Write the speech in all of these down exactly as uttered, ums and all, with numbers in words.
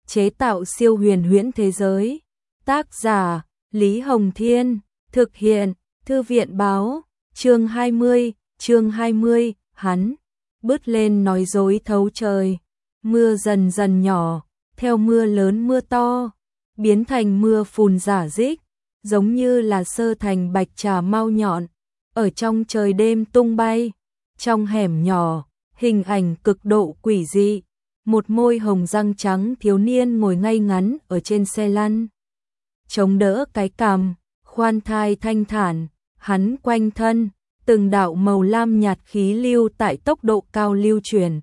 chế tạo siêu huyền huyễn thế giới. Tác giả Lý Hồng Thiên, thực hiện Thư viện báo. Chương hai mươi, chương hai mươi, hắn bứt lên nói dối thấu trời. Mưa dần dần nhỏ, theo mưa lớn mưa to, biến thành mưa phùn rả rích, giống như là sơ thành bạch trà mau nhọn, ở trong trời đêm tung bay. Trong hẻm nhỏ, hình ảnh cực độ quỷ dị, một môi hồng răng trắng thiếu niên ngồi ngay ngắn ở trên xe lăn, chống đỡ cái cằm, khoan thai thanh thản, hắn quanh thân, từng đạo màu lam nhạt khí lưu tại tốc độ cao lưu truyền,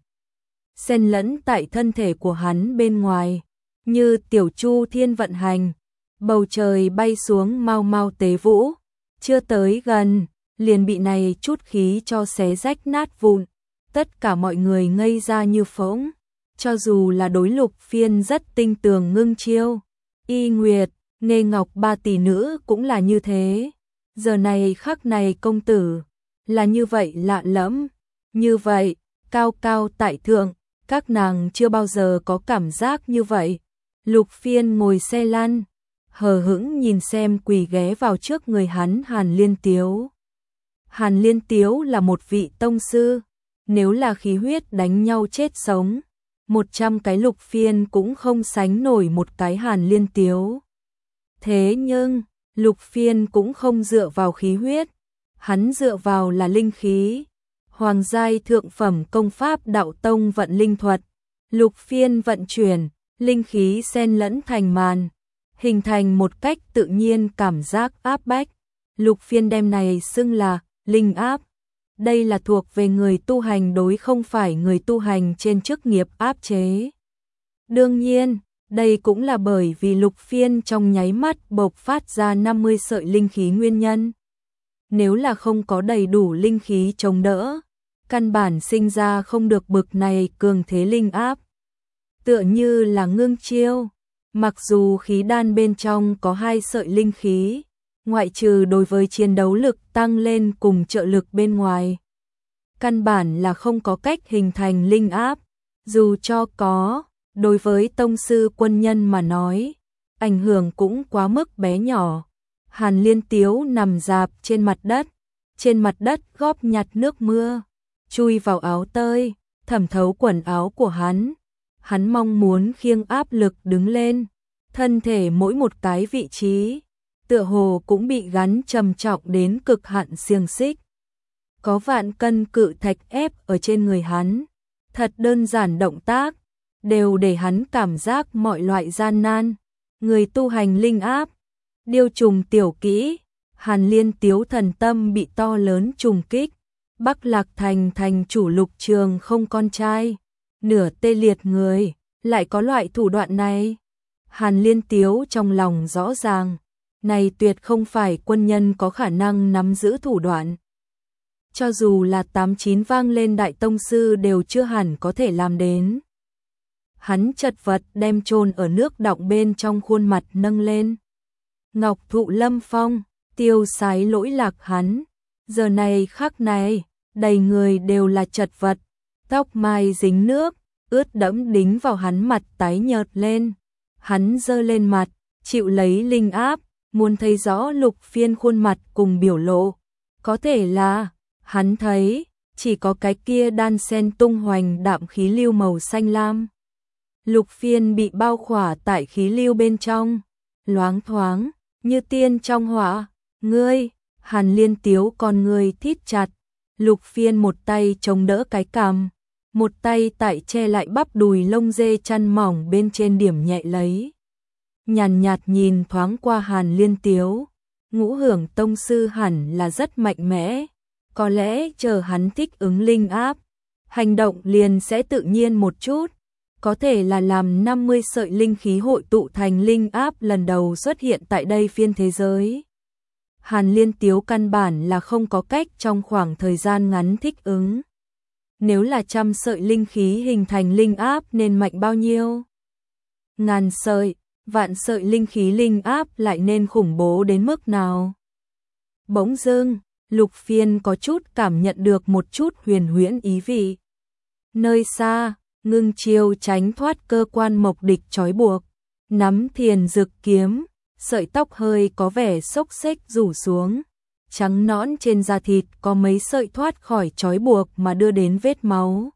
xen lẫn tại thân thể của hắn bên ngoài, như tiểu chu thiên vận hành, bầu trời bay xuống mau mau tế vũ, chưa tới gần, liền bị này chút khí cho xé rách nát vụn, tất cả mọi người ngây ra như phỗng, cho dù là đối Lục Phiên rất tinh tường ngưng chiêu, Y Nguyệt, Nghê Ngọc ba tỷ nữ cũng là như thế, giờ này khắc này công tử, là như vậy lạ lẫm, như vậy, cao cao tại thượng, các nàng chưa bao giờ có cảm giác như vậy. Lục Phiên ngồi xe lăn, hờ hững nhìn xem quỳ ghé vào trước người hắn Hàn Liên Tiếu. Hàn Liên Tiếu là một vị tông sư, nếu là khí huyết đánh nhau chết sống, một trăm cái Lục Phiên cũng không sánh nổi một cái Hàn Liên Tiếu. Thế nhưng, Lục Phiên cũng không dựa vào khí huyết, hắn dựa vào là linh khí. Hoàng giai thượng phẩm công pháp đạo tông vận linh thuật, Lục Phiên vận chuyển, linh khí xen lẫn thành màn, hình thành một cách tự nhiên cảm giác áp bách. Lục Phiên đem này xưng là linh áp. Đây là thuộc về người tu hành đối không phải người tu hành trên chức nghiệp áp chế. Đương nhiên, đây cũng là bởi vì Lục Phiên trong nháy mắt bộc phát ra năm mươi sợi linh khí nguyên nhân. Nếu là không có đầy đủ linh khí chống đỡ, căn bản sinh ra không được bực này cường thế linh áp. Tựa như là ngưng chiêu, mặc dù khí đan bên trong có hai sợi linh khí, ngoại trừ đối với chiến đấu lực tăng lên cùng trợ lực bên ngoài, căn bản là không có cách hình thành linh áp, dù cho có, đối với tông sư quân nhân mà nói, ảnh hưởng cũng quá mức bé nhỏ. Hàn Liên Tiếu nằm rạp trên mặt đất, trên mặt đất góp nhặt nước mưa, chui vào áo tơi, thẩm thấu quần áo của hắn. Hắn mong muốn khiêng áp lực đứng lên, thân thể mỗi một cái vị trí, tựa hồ cũng bị gắn trầm trọng đến cực hạn xiềng xích. Có vạn cân cự thạch ép ở trên người hắn, thật đơn giản động tác, đều để hắn cảm giác mọi loại gian nan. Người tu hành linh áp, điêu trùng tiểu kỹ, Hàn Liên Tiếu thần tâm bị to lớn trùng kích. Bắc Lạc Thành thành chủ Lục Trường không con trai, nửa tê liệt người, lại có loại thủ đoạn này. Hàn Liên Tiếu trong lòng rõ ràng, này tuyệt không phải quân nhân có khả năng nắm giữ thủ đoạn. Cho dù là tám chín vang lên đại tông sư đều chưa hẳn có thể làm đến. Hắn chật vật đem chôn ở nước đọng bên trong khuôn mặt nâng lên. Ngọc thụ lâm phong, tiêu sái lỗi lạc hắn. Giờ này khắc này, đầy người đều là chật vật, tóc mai dính nước, ướt đẫm đính vào hắn mặt tái nhợt lên. Hắn giơ lên mặt, chịu lấy linh áp, muốn thấy rõ Lục Phiên khuôn mặt cùng biểu lộ. Có thể là, hắn thấy, chỉ có cái kia đan sen tung hoành đạm khí lưu màu xanh lam. Lục Phiên bị bao khỏa tại khí lưu bên trong, loáng thoáng, như tiên trong họa. Ngươi, Hàn Liên Tiếu con người thít chặt, Lục Phiên một tay chống đỡ cái cằm, một tay tại che lại bắp đùi lông dê chăn mỏng bên trên điểm nhẹ lấy. Nhàn nhạt nhìn thoáng qua Hàn Liên Tiếu, ngũ hưởng tông sư hẳn là rất mạnh mẽ, có lẽ chờ hắn thích ứng linh áp, hành động liền sẽ tự nhiên một chút, có thể là làm năm mươi sợi linh khí hội tụ thành linh áp lần đầu xuất hiện tại đây phiên thế giới. Hàn Liên Tiếu căn bản là không có cách trong khoảng thời gian ngắn thích ứng. Nếu là trăm sợi linh khí hình thành linh áp nên mạnh bao nhiêu? Ngàn sợi, vạn sợi linh khí linh áp lại nên khủng bố đến mức nào? Bỗng dưng, Lục Phiên có chút cảm nhận được một chút huyền huyễn ý vị. Nơi xa, Ngưng Chiêu tránh thoát cơ quan mộc địch trói buộc, nắm thiền dực kiếm, sợi tóc hơi có vẻ xốc xếch rủ xuống, trắng nõn trên da thịt có mấy sợi thoát khỏi trói buộc mà đưa đến vết máu.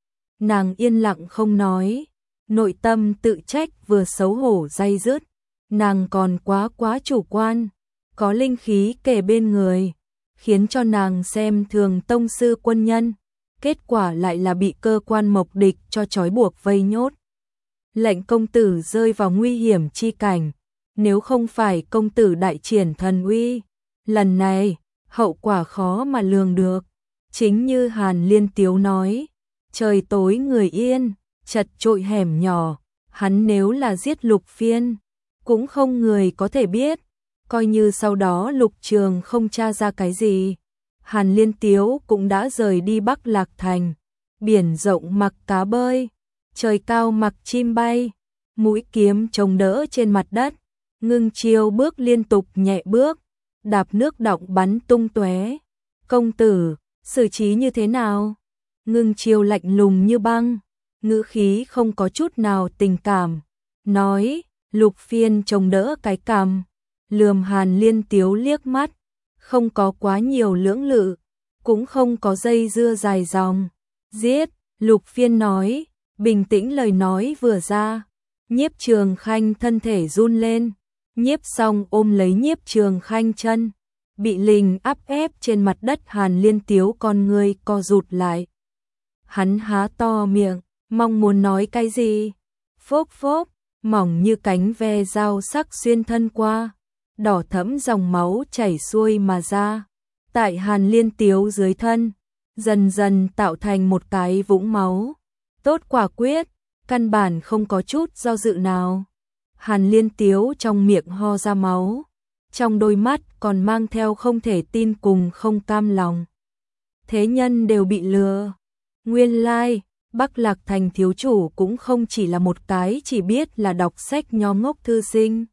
Nàng yên lặng không nói, nội tâm tự trách vừa xấu hổ day dứt, nàng còn quá quá chủ quan, có linh khí kề bên người, khiến cho nàng xem thường tông sư quân nhân, kết quả lại là bị cơ quan mộc địch cho trói buộc vây nhốt. Lệnh công tử rơi vào nguy hiểm chi cảnh, nếu không phải công tử đại triển thần uy, lần này hậu quả khó mà lường được. Chính như Hàn Liên Tiếu nói, trời tối người yên, chật chội hẻm nhỏ, hắn nếu là giết Lục Phiên, cũng không người có thể biết, coi như sau đó Lục Trường không tra ra cái gì. Hàn Liên Tiếu cũng đã rời đi Bắc Lạc Thành, biển rộng mặc cá bơi, trời cao mặc chim bay, mũi kiếm chống đỡ trên mặt đất, Ngưng Chiêu bước liên tục nhẹ bước, đạp nước đọng bắn tung tóe. Công tử, xử trí như thế nào? Ngưng Chiêu lạnh lùng như băng, ngữ khí không có chút nào tình cảm, nói. Lục Phiên chống đỡ cái cằm, lườm Hàn Liên Tiếu liếc mắt, không có quá nhiều lưỡng lự, cũng không có dây dưa dài dòng. Giết, Lục Phiên nói, bình tĩnh lời nói vừa ra, Nhiếp Trường Khanh thân thể run lên, Nhiếp Song ôm lấy Nhiếp Trường Khanh chân, bị lình áp ép trên mặt đất. Hàn Liên Tiếu con người co rụt lại. Hắn há to miệng, mong muốn nói cái gì. Phốc phốc, mỏng như cánh ve dao sắc xuyên thân qua, đỏ thẫm dòng máu chảy xuôi mà ra. Tại Hàn Liên Tiếu dưới thân, dần dần tạo thành một cái vũng máu. Tốt quả quyết, căn bản không có chút do dự nào. Hàn Liên Tiếu trong miệng ho ra máu, trong đôi mắt còn mang theo không thể tin cùng không cam lòng. Thế nhân đều bị lừa. Nguyên lai, Bắc Lạc Thành thiếu chủ cũng không chỉ là một cái chỉ biết là đọc sách nho ngốc thư sinh.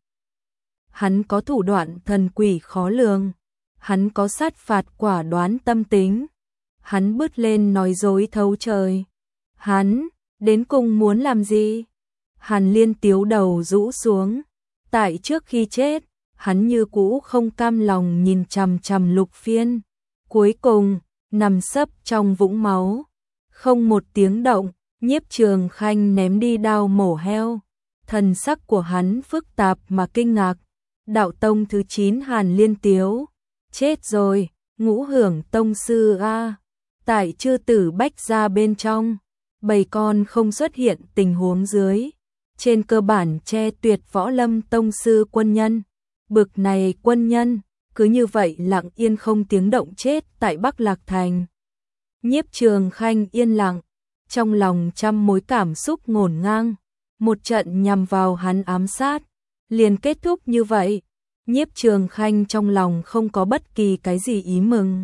Hắn có thủ đoạn thần quỷ khó lường, hắn có sát phạt quả đoán tâm tính, hắn bứt lên nói dối thấu trời. Hắn, đến cùng muốn làm gì? Hàn Liên Tiếu đầu rũ xuống, tại trước khi chết, hắn như cũ không cam lòng nhìn chằm chằm Lục Phiên, cuối cùng, nằm sấp trong vũng máu. Không một tiếng động, Nhiếp Trường Khanh ném đi đao mổ heo. Thần sắc của hắn phức tạp mà kinh ngạc. Đạo tông thứ chín Hàn Liên Tiếu. Chết rồi, Ngũ Hưởng tông sư a. Tại chư tử bách gia bên trong, bầy con không xuất hiện tình huống dưới. Trên cơ bản che tuyệt võ lâm tông sư quân nhân. Bực này quân nhân, cứ như vậy lặng yên không tiếng động chết tại Bắc Lạc Thành. Nhiếp Trường Khanh yên lặng, trong lòng trăm mối cảm xúc ngổn ngang, một trận nhằm vào hắn ám sát, liền kết thúc như vậy. Nhiếp Trường Khanh trong lòng không có bất kỳ cái gì ý mừng,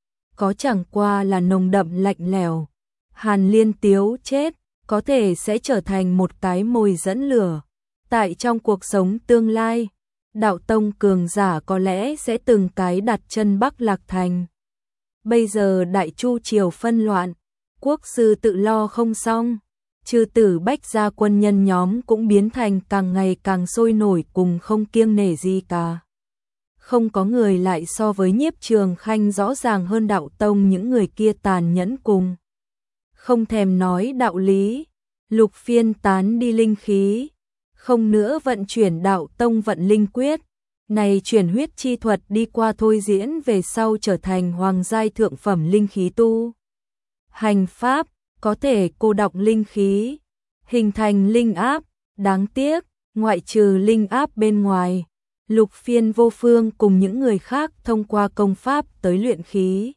có chẳng qua là nồng đậm lạnh lẽo. Hàn Liên Tiếu chết, có thể sẽ trở thành một cái mồi dẫn lửa. Tại trong cuộc sống tương lai, đạo tông cường giả có lẽ sẽ từng cái đặt chân Bắc Lạc Thành. Bây giờ Đại Chu triều phân loạn, quốc sư tự lo không xong, chư tử bách gia quân nhân nhóm cũng biến thành càng ngày càng sôi nổi cùng không kiêng nể gì cả. Không có người lại so với Nhiếp Trường Khanh rõ ràng hơn đạo tông những người kia tàn nhẫn cùng. Không thèm nói đạo lý, Lục Phiên tán đi linh khí, không nữa vận chuyển đạo tông vận linh quyết. Này chuyển huyết chi thuật đi qua thôi diễn về sau trở thành hoàng giai thượng phẩm linh khí tu. Hành pháp, có thể cô đọng linh khí, hình thành linh áp, đáng tiếc, ngoại trừ linh áp bên ngoài, Lục Phiên vô phương cùng những người khác thông qua công pháp tới luyện khí.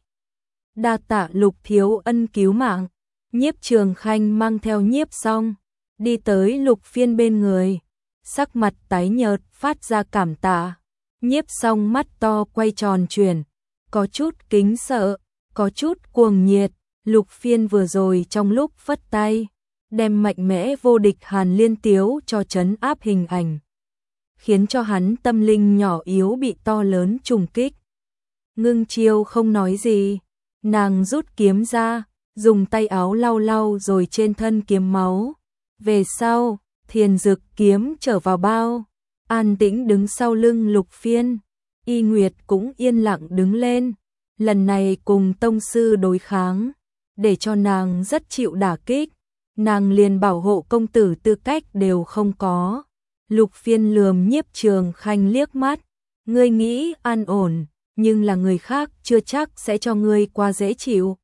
Đa tạ Lục thiếu ân cứu mạng, Nhiếp Trường Khanh mang theo Nhiếp Song, đi tới Lục Phiên bên người, sắc mặt tái nhợt phát ra cảm tạ. Nhiếp Song mắt to quay tròn chuyển, có chút kính sợ, có chút cuồng nhiệt. Lục Phiên vừa rồi trong lúc phất tay, đem mạnh mẽ vô địch Hàn Liên Tiếu cho trấn áp hình ảnh, khiến cho hắn tâm linh nhỏ yếu bị to lớn trùng kích. Ngưng Chiêu không nói gì, nàng rút kiếm ra, dùng tay áo lau lau rồi trên thân kiếm máu. Về sau, Thiền Dực kiếm trở vào bao, an tĩnh đứng sau lưng Lục Phiên. Y Nguyệt cũng yên lặng đứng lên, lần này cùng tông sư đối kháng, để cho nàng rất chịu đả kích, nàng liền bảo hộ công tử tư cách đều không có. Lục Phiên lườm Nhiếp Trường Khanh liếc mắt, ngươi nghĩ an ổn, nhưng là người khác chưa chắc sẽ cho ngươi qua dễ chịu.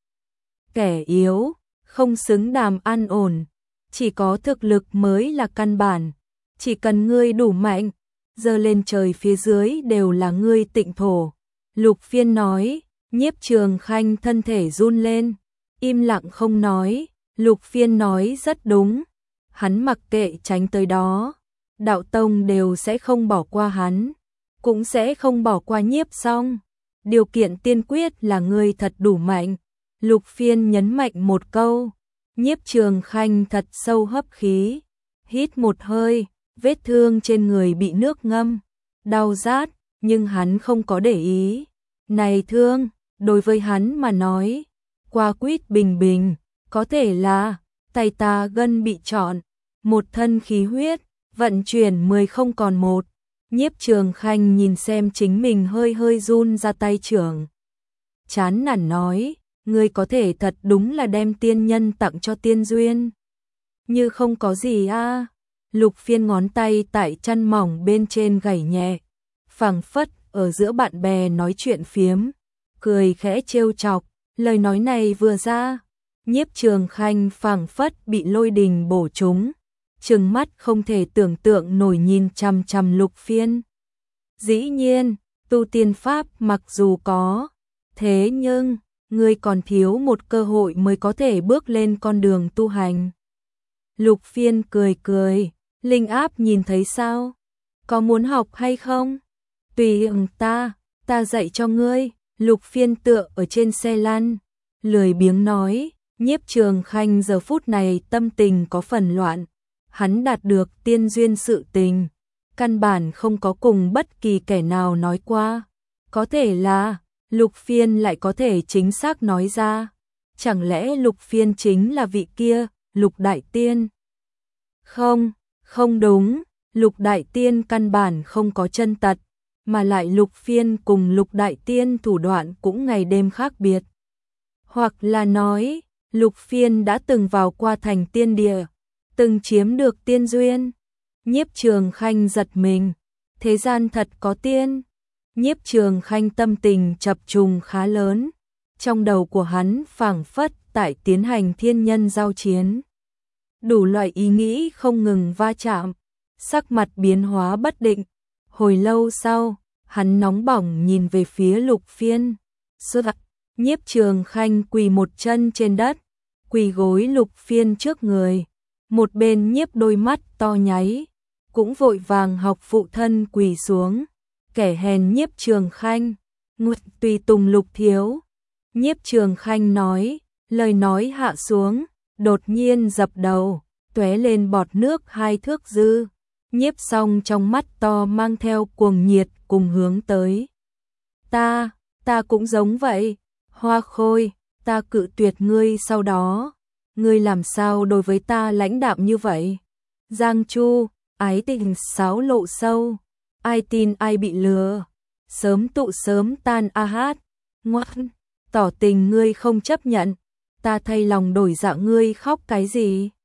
Kẻ yếu, không xứng đàm an ổn, chỉ có thực lực mới là căn bản, chỉ cần ngươi đủ mạnh, giơ lên trời phía dưới đều là ngươi tịnh thổ. Lục Phiên nói. Nhiếp Trường Khanh thân thể run lên, im lặng không nói. Lục Phiên nói rất đúng, hắn mặc kệ tránh tới đó, đạo tông đều sẽ không bỏ qua hắn, cũng sẽ không bỏ qua Nhiếp Song. Điều kiện tiên quyết là ngươi thật đủ mạnh. Lục Phiên nhấn mạnh một câu. Nhiếp Trường Khanh thật sâu hấp khí, hít một hơi, vết thương trên người bị nước ngâm, đau rát, nhưng hắn không có để ý. Này thương, đối với hắn mà nói, qua quýt bình bình, có thể là tay ta gân bị trọn, một thân khí huyết, vận chuyển mười không còn một. Nhiếp Trường Khanh nhìn xem chính mình hơi hơi run ra tay trưởng, chán nản nói, ngươi có thể thật đúng là đem tiên nhân tặng cho tiên duyên. Như không có gì a. À. Lục Phiên ngón tay tại chăn mỏng bên trên gảy nhẹ, phảng phất ở giữa bạn bè nói chuyện phiếm, cười khẽ trêu chọc, lời nói này vừa ra, Nhiếp Trường Khanh phảng phất bị lôi đình bổ trúng, trừng mắt không thể tưởng tượng nổi nhìn chằm chằm Lục Phiên. Dĩ nhiên, tu tiên pháp mặc dù có, thế nhưng ngươi còn thiếu một cơ hội mới có thể bước lên con đường tu hành. Lục Phiên cười cười, Linh Áp nhìn thấy sao? Có muốn học hay không? Tùy ứng ta, ta dạy cho ngươi. Lục Phiên tựa ở trên xe lăn, lười biếng nói. Nhiếp Trường Khanh giờ phút này tâm tình có phần loạn, hắn đạt được tiên duyên sự tình, căn bản không có cùng bất kỳ kẻ nào nói qua. Có thể là Lục Phiên lại có thể chính xác nói ra. Chẳng lẽ Lục Phiên chính là vị kia, Lục Đại Tiên? Không, không đúng, Lục Đại Tiên căn bản không có chân tật, mà lại Lục Phiên cùng Lục Đại Tiên thủ đoạn cũng ngày đêm khác biệt. Hoặc là nói, Lục Phiên đã từng vào qua thành tiên địa, từng chiếm được tiên duyên. Nhiếp Trường Khanh giật mình, thế gian thật có tiên. Nhiếp Trường Khanh tâm tình chập trùng khá lớn, trong đầu của hắn phảng phất tại tiến hành thiên nhân giao chiến. Đủ loại ý nghĩ không ngừng va chạm, sắc mặt biến hóa bất định. Hồi lâu sau, hắn nóng bỏng nhìn về phía Lục Phiên. Sơ đặc, Nhiếp Trường Khanh quỳ một chân trên đất, quỳ gối Lục Phiên trước người. Một bên Nhiếp đôi mắt to nháy, cũng vội vàng học phụ thân quỳ xuống. Kẻ hèn Nhiếp Trường Khanh, ngụt tùy tùng Lục thiếu. Nhiếp Trường Khanh nói, lời nói hạ xuống, đột nhiên dập đầu, tóe lên bọt nước hai thước dư. Nhiếp Song trong mắt to mang theo cuồng nhiệt cùng hướng tới. Ta, ta cũng giống vậy. Hoa Khôi, ta cự tuyệt ngươi sau đó. Ngươi làm sao đối với ta lãnh đạm như vậy? Giang Chu, ái tình sáo lộ sâu. Ai tin ai bị lừa. Sớm tụ sớm tan a hát. Ngoan, tỏ tình ngươi không chấp nhận. Ta thay lòng đổi dạ ngươi khóc cái gì?